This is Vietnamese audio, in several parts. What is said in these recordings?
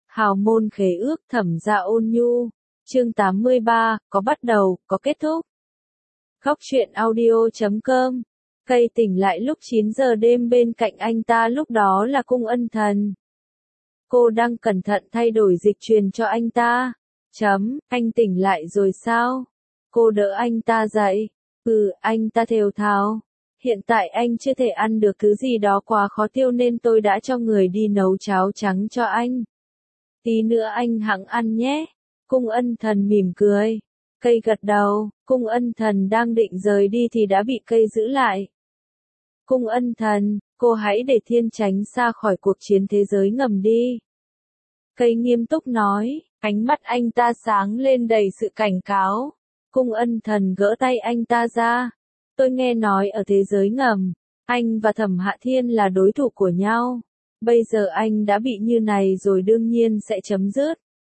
Hào môn khế ước Thẩm Gia Ôn Nhu. Chương 83, có bắt đầu, có kết thúc. Góc truyện audio.com. Cây tỉnh lại lúc 9 giờ đêm, bên cạnh anh ta lúc đó là Cung Ân Thần. Cô đang cẩn thận thay đổi dịch truyền cho anh ta. Anh tỉnh lại rồi sao? Cô đỡ anh ta dậy. Anh ta thều thào. Hiện tại anh chưa thể ăn được thứ gì đó quá khó tiêu nên tôi đã cho người đi nấu cháo trắng cho anh. Tí nữa anh hẵng ăn nhé. Cung Ân Thần mỉm cười. Cây gật đầu. Cung Ân Thần đang định rời đi thì đã bị cây giữ lại. Cung Ân Thần, cô hãy để Thiên tránh xa khỏi cuộc chiến thế giới ngầm đi. Cây nghiêm túc nói, ánh mắt anh ta sáng lên đầy sự cảnh cáo. Cung Ân Thần gỡ tay anh ta ra. Tôi nghe nói ở thế giới ngầm, anh và Thẩm Hạ Thiên là đối thủ của nhau. Bây giờ anh đã bị như này rồi đương nhiên sẽ chấm dứt.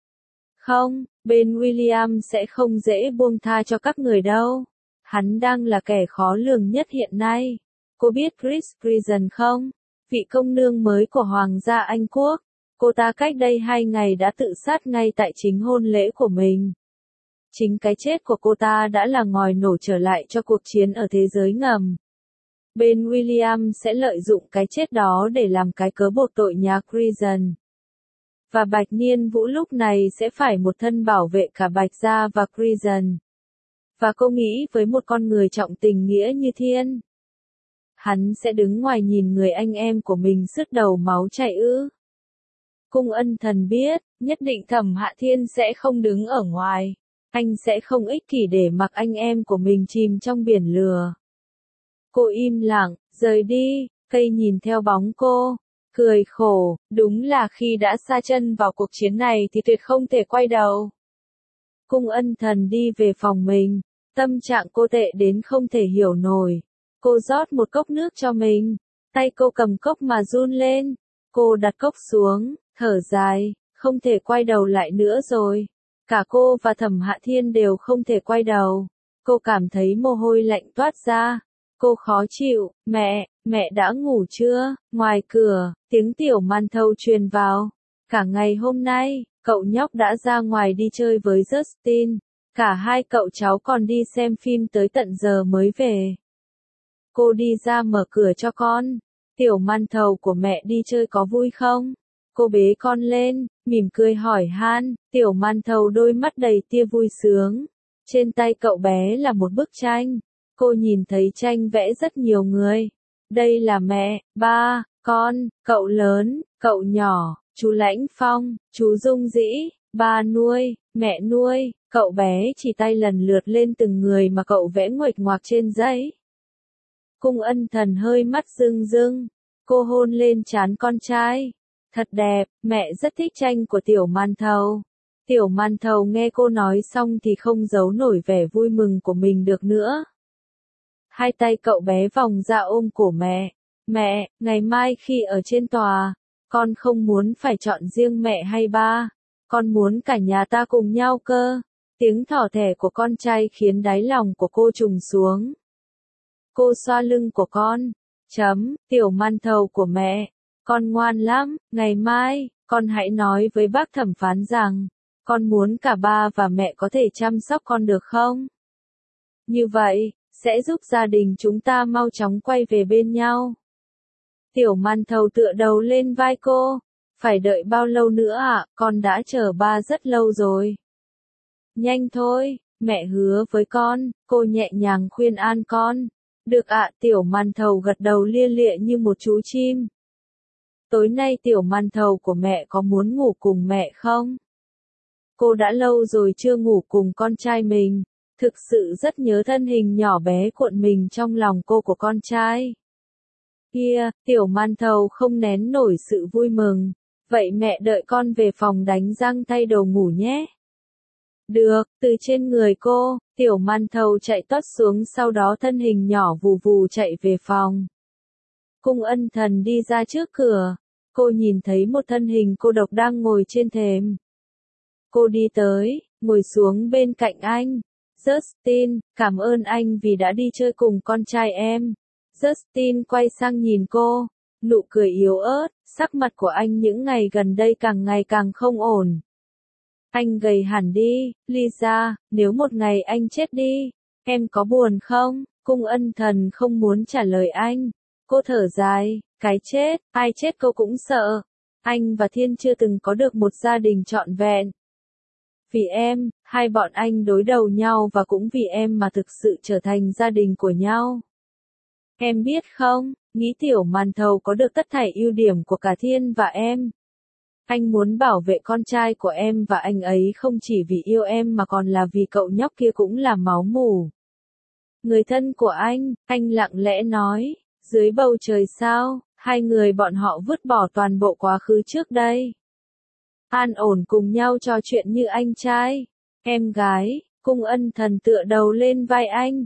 Không, bên William sẽ không dễ buông tha cho các người đâu. Hắn đang là kẻ khó lường nhất hiện nay. Cô biết Chris Prison không? Vị công nương mới của Hoàng gia Anh Quốc. Cô ta cách đây 2 ngày đã tự sát ngay tại chính hôn lễ của mình. Chính cái chết của cô ta đã là ngòi nổ trở lại cho cuộc chiến ở thế giới ngầm. Bên William sẽ lợi dụng cái chết đó để làm cái cớ buộc tội nhà Prison. Và Bạch Niên Vũ lúc này sẽ phải một thân bảo vệ cả Bạch Gia và Prison. Và cô nghĩ với một con người trọng tình nghĩa như Thiên, hắn sẽ đứng ngoài nhìn người anh em của mình sứt đầu máu chảy ư? Cung Ân Thần biết, nhất định Thẩm Hạ Thiên sẽ không đứng ở ngoài. Anh sẽ không ích kỷ để mặc anh em của mình chìm trong biển lửa. Cô im lặng, rời đi, cây nhìn theo bóng cô, cười khổ, đúng là khi đã sa chân vào cuộc chiến này thì tuyệt không thể quay đầu. Cung Ân Thần đi về phòng mình, tâm trạng cô tệ đến không thể hiểu nổi. Cô rót một cốc nước cho mình, tay cô cầm cốc mà run lên. Cô đặt cốc xuống, thở dài, không thể quay đầu lại nữa rồi. Cả cô và Thẩm Hạ Thiên đều không thể quay đầu. Cô cảm thấy mồ hôi lạnh toát ra. Cô khó chịu, mẹ đã ngủ chưa? Ngoài cửa, tiếng Tiểu Man Thâu truyền vào. Cả ngày hôm nay, cậu nhóc đã ra ngoài đi chơi với Justin. Cả hai cậu cháu còn đi xem phim tới tận giờ mới về. Cô đi ra mở cửa cho con. Tiểu Man Thầu của mẹ đi chơi có vui không? Cô bế con lên, mỉm cười hỏi han. Tiểu Man Thầu đôi mắt đầy tia vui sướng. Trên tay cậu bé là một bức tranh. Cô nhìn thấy tranh vẽ rất nhiều người. Đây là mẹ, ba, con, cậu lớn, cậu nhỏ, chú Lãnh Phong, chú Dung Dĩ, ba nuôi, mẹ nuôi. Cậu bé chỉ tay lần lượt lên từng người mà cậu vẽ nguệch ngoạc trên giấy. Cung Ân Thần hơi mắt rưng rưng. Cô hôn lên trán con trai. Thật đẹp, mẹ rất thích tranh của Tiểu Man Thầu. Tiểu Man Thầu nghe cô nói xong thì không giấu nổi vẻ vui mừng của mình được nữa. Hai tay cậu bé vòng ra ôm cổ mẹ. Mẹ, ngày mai khi ở trên tòa, con không muốn phải chọn riêng mẹ hay ba. Con muốn cả nhà ta cùng nhau cơ. Tiếng thỏ thẻ của con trai khiến đáy lòng của cô trùng xuống. Cô xoa lưng của con. Tiểu Man Thầu của mẹ. Con ngoan lắm, ngày mai, con hãy nói với bác thẩm phán rằng, con muốn cả ba và mẹ có thể chăm sóc con được không? Như vậy, sẽ giúp gia đình chúng ta mau chóng quay về bên nhau. Tiểu Man Thầu tựa đầu lên vai cô. Phải đợi bao lâu nữa ạ? Con đã chờ ba rất lâu rồi. Nhanh thôi, mẹ hứa với con, cô nhẹ nhàng khuyên an con. Được ạ, Tiểu Man Thầu gật đầu lia lịa như một chú chim. Tối nay Tiểu Man Thầu của mẹ có muốn ngủ cùng mẹ không? Cô đã lâu rồi chưa ngủ cùng con trai mình. Thực sự rất nhớ thân hình nhỏ bé cuộn mình trong lòng cô của con trai. Kia, Tiểu Man Thầu không nén nổi sự vui mừng. Vậy mẹ đợi con về phòng đánh răng thay đồ ngủ nhé. Được, từ trên người cô, Tiểu Man Thầu chạy tót xuống, sau đó thân hình nhỏ vù vù chạy về phòng. Cung Ân Thần đi ra trước cửa. Cô nhìn thấy một thân hình cô độc đang ngồi trên thềm. Cô đi tới, ngồi xuống bên cạnh anh. Justin, cảm ơn anh vì đã đi chơi cùng con trai em. Justin quay sang nhìn cô. Nụ cười yếu ớt, sắc mặt của anh những ngày gần đây càng ngày càng không ổn. Anh gầy hẳn đi, Lisa, nếu một ngày anh chết đi, em có buồn không? Cung Ân Thần không muốn trả lời anh. Cô thở dài, cái chết, ai chết cô cũng sợ. Anh và Thiên chưa từng có được một gia đình trọn vẹn. Vì em, hai bọn anh đối đầu nhau và cũng vì em mà thực sự trở thành gia đình của nhau. Em biết không, nghĩ Tiểu Màn Thầu có được tất thảy ưu điểm của cả Thiên và em. Anh muốn bảo vệ con trai của em và anh ấy không chỉ vì yêu em mà còn là vì cậu nhóc kia cũng là máu mủ. Người thân của anh lặng lẽ nói, dưới bầu trời sao, hai người bọn họ vứt bỏ toàn bộ quá khứ trước đây. An ổn cùng nhau trò chuyện như anh trai, em gái, Cung Ân Thần tựa đầu lên vai anh.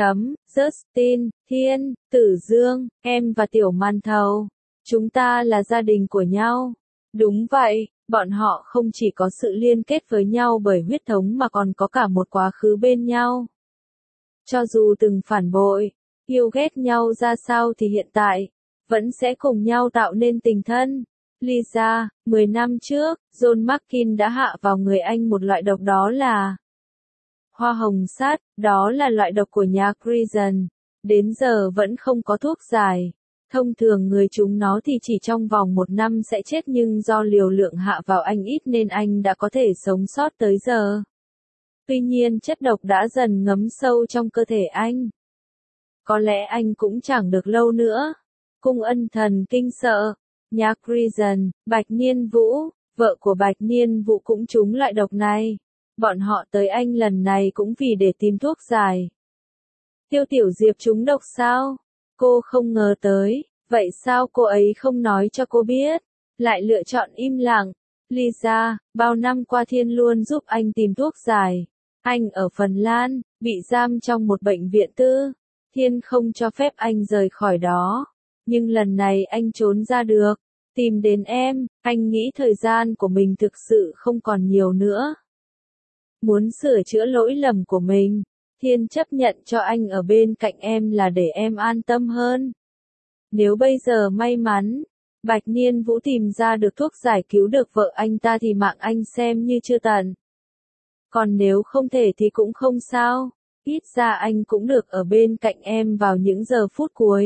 Justin, Thiên, Tử Dương, em và Tiểu Màn Thầu. Chúng ta là gia đình của nhau. Đúng vậy, bọn họ không chỉ có sự liên kết với nhau bởi huyết thống mà còn có cả một quá khứ bên nhau. Cho dù từng phản bội, yêu ghét nhau ra sao thì hiện tại, vẫn sẽ cùng nhau tạo nên tình thân. Lisa, 10 năm trước, John Markin đã hạ vào người anh một loại độc đó là hoa hồng sắt, đó là loại độc của nhà Grayson. Đến giờ vẫn không có thuốc giải. Thông thường người chúng nó thì chỉ trong vòng 1 năm sẽ chết nhưng do liều lượng hạ vào anh ít nên anh đã có thể sống sót tới giờ. Tuy nhiên chất độc đã dần ngấm sâu trong cơ thể anh. Có lẽ anh cũng chẳng được lâu nữa. Cung Ân Thần kinh sợ. Nhà Grayson, Bạch Niên Vũ, vợ của Bạch Niên Vũ cũng trúng loại độc này. Bọn họ tới anh lần này cũng vì để tìm thuốc giải. Tiêu Tiểu Diệp trúng độc sao? Cô không ngờ tới, vậy sao cô ấy không nói cho cô biết? Lại lựa chọn im lặng. Lisa, bao năm qua Thiên luôn giúp anh tìm thuốc giải. Anh ở Phần Lan, bị giam trong một bệnh viện tư. Thiên không cho phép anh rời khỏi đó. Nhưng lần này anh trốn ra được. Tìm đến em, anh nghĩ thời gian của mình thực sự không còn nhiều nữa. Muốn sửa chữa lỗi lầm của mình. Thiên chấp nhận cho anh ở bên cạnh em là để em an tâm hơn. Nếu bây giờ may mắn, Bạch Niên Vũ tìm ra được thuốc giải cứu được vợ anh ta thì mạng anh xem như chưa tận. Còn nếu không thể thì cũng không sao, ít ra anh cũng được ở bên cạnh em vào những giờ phút cuối.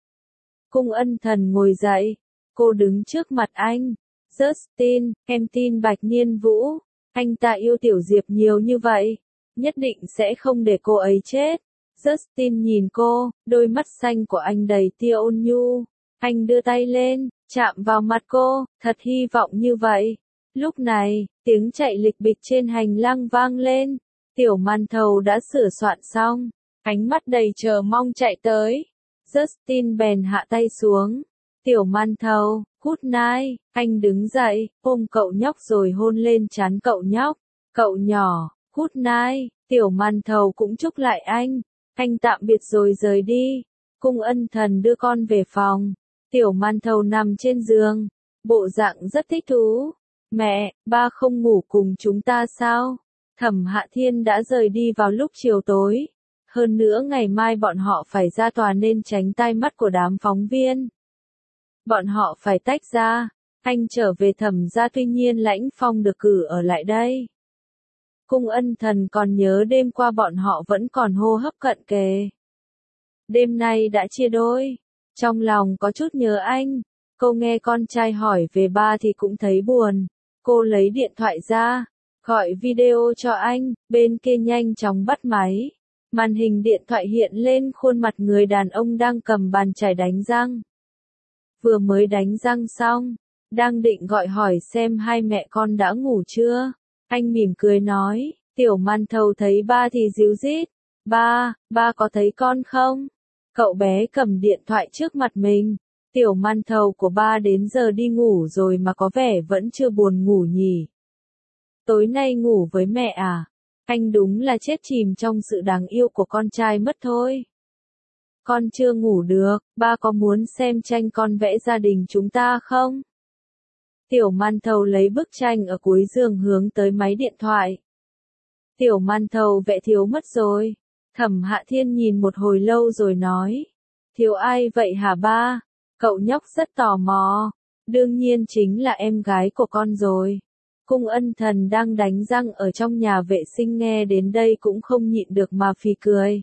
Cung Ân Thần ngồi dậy, cô đứng trước mặt anh. Justin, em tin Bạch Niên Vũ, anh ta yêu Tiểu Diệp nhiều như vậy, nhất định sẽ không để cô ấy chết. Justin nhìn cô, đôi mắt xanh của anh đầy tia ôn nhu. Anh đưa tay lên, chạm vào mặt cô, thật hy vọng như vậy. Lúc này, tiếng chạy lịch bịch trên hành lang vang lên. Tiểu Màn Thầu đã sửa soạn xong, ánh mắt đầy chờ mong chạy tới. Justin bèn hạ tay xuống. Tiểu Màn Thầu, good night. Anh đứng dậy, ôm cậu nhóc rồi hôn lên trán cậu nhóc. Cậu nhỏ, good night. Tiểu Màn Thầu cũng chúc lại anh. Anh tạm biệt rồi rời đi. Cung Ân Thần đưa con về phòng. Tiểu Màn Thầu nằm trên giường, bộ dạng rất thích thú. Mẹ, ba không ngủ cùng chúng ta sao? Thẩm Hạ Thiên đã rời đi vào lúc chiều tối. Hơn nữa ngày mai bọn họ phải ra tòa nên tránh tai mắt của đám phóng viên. Bọn họ phải tách ra. Anh trở về Thẩm gia tuy nhiên Lãnh Phong được cử ở lại đây. Cung Ân Thần còn nhớ đêm qua bọn họ vẫn còn hô hấp cận kề. Đêm nay đã chia đôi. Trong lòng có chút nhớ anh. Cô nghe con trai hỏi về ba thì cũng thấy buồn. Cô lấy điện thoại ra, gọi video cho anh, bên kia nhanh chóng bắt máy. Màn hình điện thoại hiện lên khuôn mặt người đàn ông đang cầm bàn chải đánh răng. Vừa mới đánh răng xong, đang định gọi hỏi xem hai mẹ con đã ngủ chưa. Anh mỉm cười nói, Tiểu Màn Thầu thấy ba thì ríu rít. Ba có thấy con không? Cậu bé cầm điện thoại trước mặt mình. Tiểu Màn Thầu của ba đến giờ đi ngủ rồi mà có vẻ vẫn chưa buồn ngủ nhỉ. Tối nay ngủ với mẹ à? Anh đúng là chết chìm trong sự đáng yêu của con trai mất thôi. Con chưa ngủ được, ba có muốn xem tranh con vẽ gia đình chúng ta không? Tiểu Màn Thầu lấy bức tranh ở cuối giường hướng tới máy điện thoại. Tiểu Màn Thầu vẽ thiếu mất rồi. Thẩm Hạ Thiên nhìn một hồi lâu rồi nói. Thiếu ai vậy hả ba? Cậu nhóc rất tò mò. Đương nhiên chính là em gái của con rồi. Cung Ân Thần đang đánh răng ở trong nhà vệ sinh nghe đến đây cũng không nhịn được mà phì cười.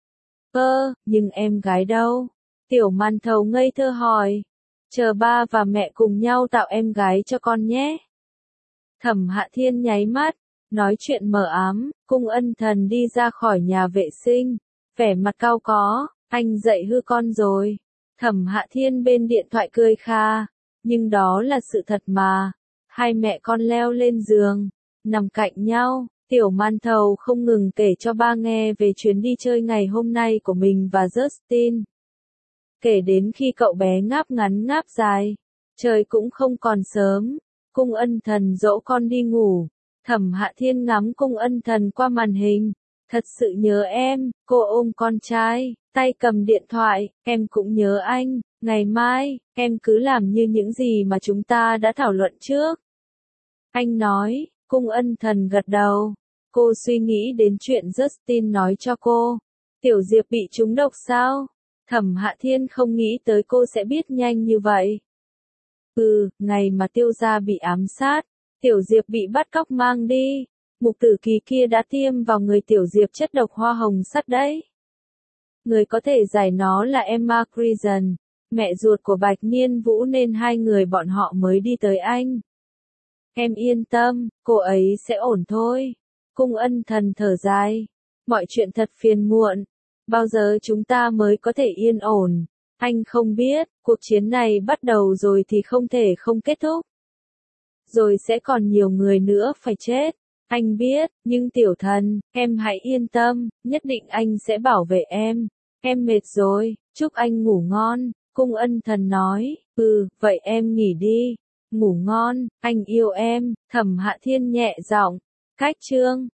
Nhưng em gái đâu? Tiểu Màn Thầu ngây thơ hỏi. Chờ ba và mẹ cùng nhau tạo em gái cho con nhé. Thẩm Hạ Thiên nháy mắt, nói chuyện mờ ám, Cung Ân Thần đi ra khỏi nhà vệ sinh, vẻ mặt cau có, anh dạy hư con rồi. Thẩm Hạ Thiên bên điện thoại cười kha, nhưng đó là sự thật mà. Hai mẹ con leo lên giường, nằm cạnh nhau, Tiểu Màn Thầu không ngừng kể cho ba nghe về chuyến đi chơi ngày hôm nay của mình và Justin. Kể đến khi cậu bé ngáp ngắn ngáp dài, trời cũng không còn sớm, Cung Ân Thần dỗ con đi ngủ. Thẩm Hạ Thiên ngắm Cung Ân Thần qua màn hình, thật sự nhớ em, cô ôm con trai, tay cầm điện thoại, em cũng nhớ anh, ngày mai, em cứ làm như những gì mà chúng ta đã thảo luận trước. Anh nói, Cung Ân Thần gật đầu, cô suy nghĩ đến chuyện Justin nói cho cô, Tiểu Diệp bị trúng độc sao? Thẩm Hạ Thiên không nghĩ tới cô sẽ biết nhanh như vậy. Ngày mà Tiêu gia bị ám sát, Tiểu Diệp bị bắt cóc mang đi, Mục Tử Kỳ kia đã tiêm vào người Tiểu Diệp chất độc hoa hồng sắt đấy. Người có thể giải nó là Emma Crescent, mẹ ruột của Bạch Niên Vũ nên hai người bọn họ mới đi tới Anh. Em yên tâm, cô ấy sẽ ổn thôi. Cung Ân Thần thở dài. Mọi chuyện thật phiền muộn. Bao giờ chúng ta mới có thể yên ổn? Anh không biết, cuộc chiến này bắt đầu rồi thì không thể không kết thúc. Rồi sẽ còn nhiều người nữa phải chết. Anh biết, nhưng Tiểu Thần, em hãy yên tâm, nhất định anh sẽ bảo vệ em. Em mệt rồi, chúc anh ngủ ngon. Cung Ân Thần nói, vậy em nghỉ đi. Ngủ ngon, anh yêu em. Thẩm Hạ Thiên nhẹ giọng. Cách chương